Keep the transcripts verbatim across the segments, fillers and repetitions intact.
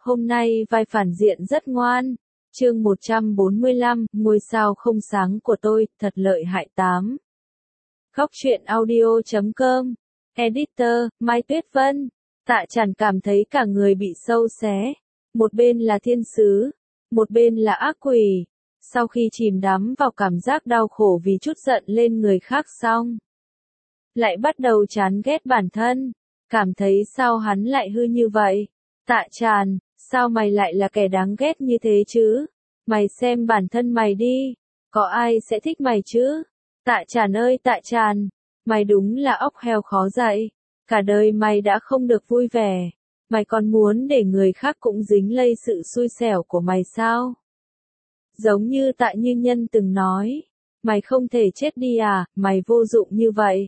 Hôm nay vai phản diện rất ngoan. Chương một trăm bốn mươi lăm, ngôi sao không sáng của tôi, thật lợi hại tám. Góc truyện audio chấm com. Editor, Mai Tuyết Vân. Tạ Tràn cảm thấy cả người bị sâu xé. Một bên là thiên sứ, một bên là ác quỷ. Sau khi chìm đắm vào cảm giác đau khổ vì chút giận lên người khác xong, lại bắt đầu chán ghét bản thân. Cảm thấy sao hắn lại hư như vậy? Tạ Tràn, sao mày lại là kẻ đáng ghét như thế chứ? Mày xem bản thân mày đi, có ai sẽ thích mày chứ? Tạ Tràn ơi Tạ Tràn, mày đúng là ốc heo khó dạy. Cả đời mày đã không được vui vẻ, mày còn muốn để người khác cũng dính lây sự xui xẻo của mày sao? Giống như Tạ Như Nhân từng nói, mày không thể chết đi à, mày vô dụng như vậy.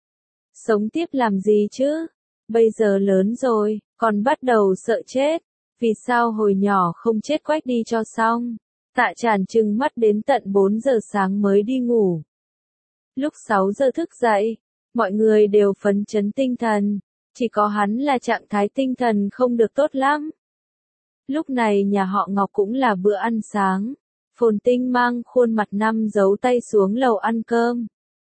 Sống tiếp làm gì chứ? Bây giờ lớn rồi, còn bắt đầu sợ chết. Vì sao hồi nhỏ không chết quách đi cho xong? Tạ Tràn trừng mắt đến tận bốn giờ sáng mới đi ngủ. Lúc sáu giờ thức dậy, mọi người đều phấn chấn tinh thần, chỉ có hắn là trạng thái tinh thần không được tốt lắm. Lúc này nhà họ Ngọc cũng là bữa ăn sáng. Phồn Tinh mang khuôn mặt năm giấu tay xuống lầu ăn cơm.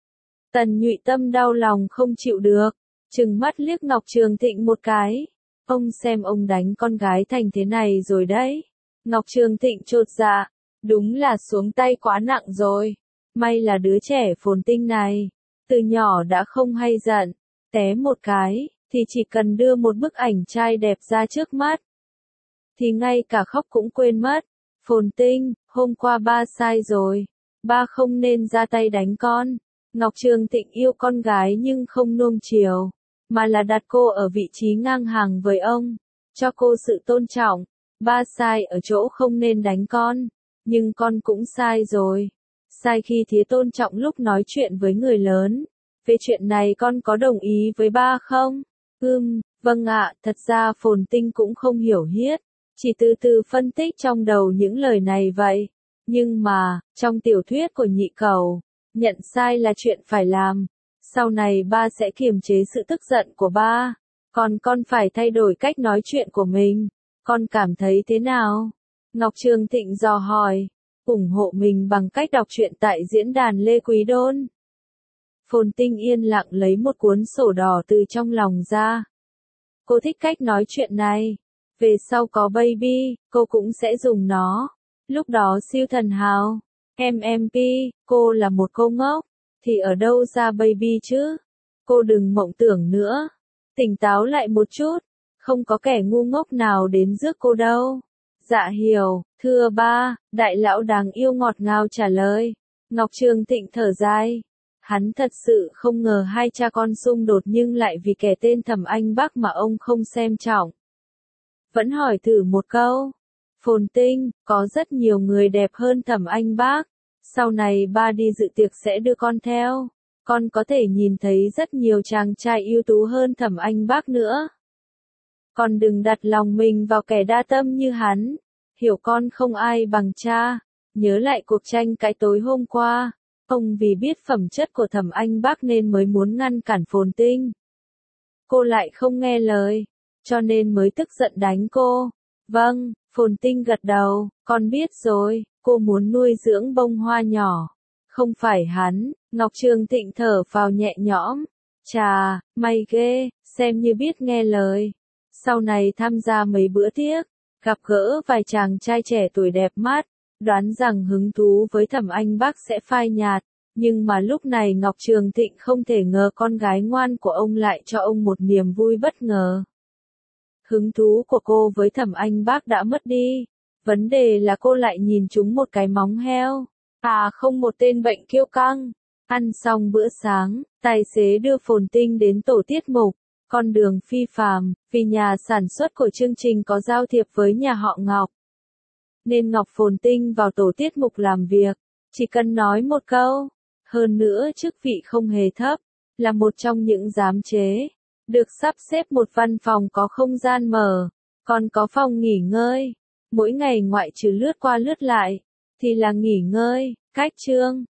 Tần Nhụy Tâm đau lòng không chịu được, trừng mắt liếc Ngọc Trường Thịnh một cái. Ông xem ông đánh con gái thành thế này rồi đấy. Ngọc Trường Thịnh chột dạ, đúng là xuống tay quá nặng rồi. May là đứa trẻ Phồn Tinh này, từ nhỏ đã không hay giận, té một cái, thì chỉ cần đưa một bức ảnh trai đẹp ra trước mắt, thì ngay cả khóc cũng quên mất. Phồn Tinh, hôm qua ba sai rồi, ba không nên ra tay đánh con. Ngọc Trường Thịnh yêu con gái nhưng không nuông chiều, mà là đặt cô ở vị trí ngang hàng với ông, cho cô sự tôn trọng. Ba sai ở chỗ không nên đánh con, nhưng con cũng sai rồi. Sai khi thiếu tôn trọng lúc nói chuyện với người lớn. Về chuyện này con có đồng ý với ba không? Ừm, vâng ạ, thật ra Phồn Tinh cũng không hiểu hết, chỉ từ từ phân tích trong đầu những lời này vậy. Nhưng mà, trong tiểu thuyết của Nhị Cẩu, nhận sai là chuyện phải làm. Sau này ba sẽ kiềm chế sự tức giận của ba, còn con phải thay đổi cách nói chuyện của mình. Con cảm thấy thế nào? Ngọc Trường Thịnh dò hỏi. Ủng hộ mình bằng cách đọc truyện tại diễn đàn Lê Quý Đôn. Phồn Tinh yên lặng lấy một cuốn sổ đỏ từ trong lòng ra. Cô thích cách nói chuyện này. Về sau có baby, cô cũng sẽ dùng nó. Lúc đó siêu thần hào, em em pê, cô là một cô ngốc, thì ở đâu ra baby chứ? Cô đừng mộng tưởng nữa. Tỉnh táo lại một chút, không có kẻ ngu ngốc nào đến rước cô đâu. Dạ hiểu, thưa ba, đại lão đáng yêu ngọt ngào trả lời. Ngọc Trường Thịnh thở dài. Hắn thật sự không ngờ hai cha con xung đột nhưng lại vì kẻ tên Thẩm Anh Bắc mà ông không xem trọng. Vẫn hỏi thử một câu. Phồn Tinh, có rất nhiều người đẹp hơn Thẩm Anh Bắc. Sau này ba đi dự tiệc sẽ đưa con theo. Con có thể nhìn thấy rất nhiều chàng trai ưu tú hơn Thẩm Anh Bắc nữa. Con đừng đặt lòng mình vào kẻ đa tâm như hắn. Hiểu con không ai bằng cha. Nhớ lại cuộc tranh cãi tối hôm qua. Ông vì biết phẩm chất của Thẩm Anh Bắc nên mới muốn ngăn cản Phồn Tinh. Cô lại không nghe lời, cho nên mới tức giận đánh cô. Vâng, Phồn Tinh gật đầu, con biết rồi, cô muốn nuôi dưỡng bông hoa nhỏ. Không phải hắn. Ngọc Trường Thịnh thở phào nhẹ nhõm. Chà, may ghê, xem như biết nghe lời. Sau này tham gia mấy bữa tiệc, gặp gỡ vài chàng trai trẻ tuổi đẹp mắt, đoán rằng hứng thú với Thẩm Anh Bắc sẽ phai nhạt. Nhưng mà lúc này Ngọc Trường Thịnh không thể ngờ con gái ngoan của ông lại cho ông một niềm vui bất ngờ. Hứng thú của cô với Thẩm Anh Bắc đã mất đi. Vấn đề là cô lại nhìn chúng một cái móng heo. À không, một tên bệnh kiêu căng. Ăn xong bữa sáng, tài xế đưa Phồn Tinh đến tổ tiết mục. Con đường phi phàm, vì nhà sản xuất của chương trình có giao thiệp với nhà họ Ngọc. Nên Ngọc Phồn Tinh vào tổ tiết mục làm việc. Chỉ cần nói một câu. Hơn nữa chức vị không hề thấp. Là một trong những giám chế. Được sắp xếp một văn phòng có không gian mở. Còn có phòng nghỉ ngơi. Mỗi ngày ngoại trừ lướt qua lướt lại. Thì là nghỉ ngơi. Cách chương.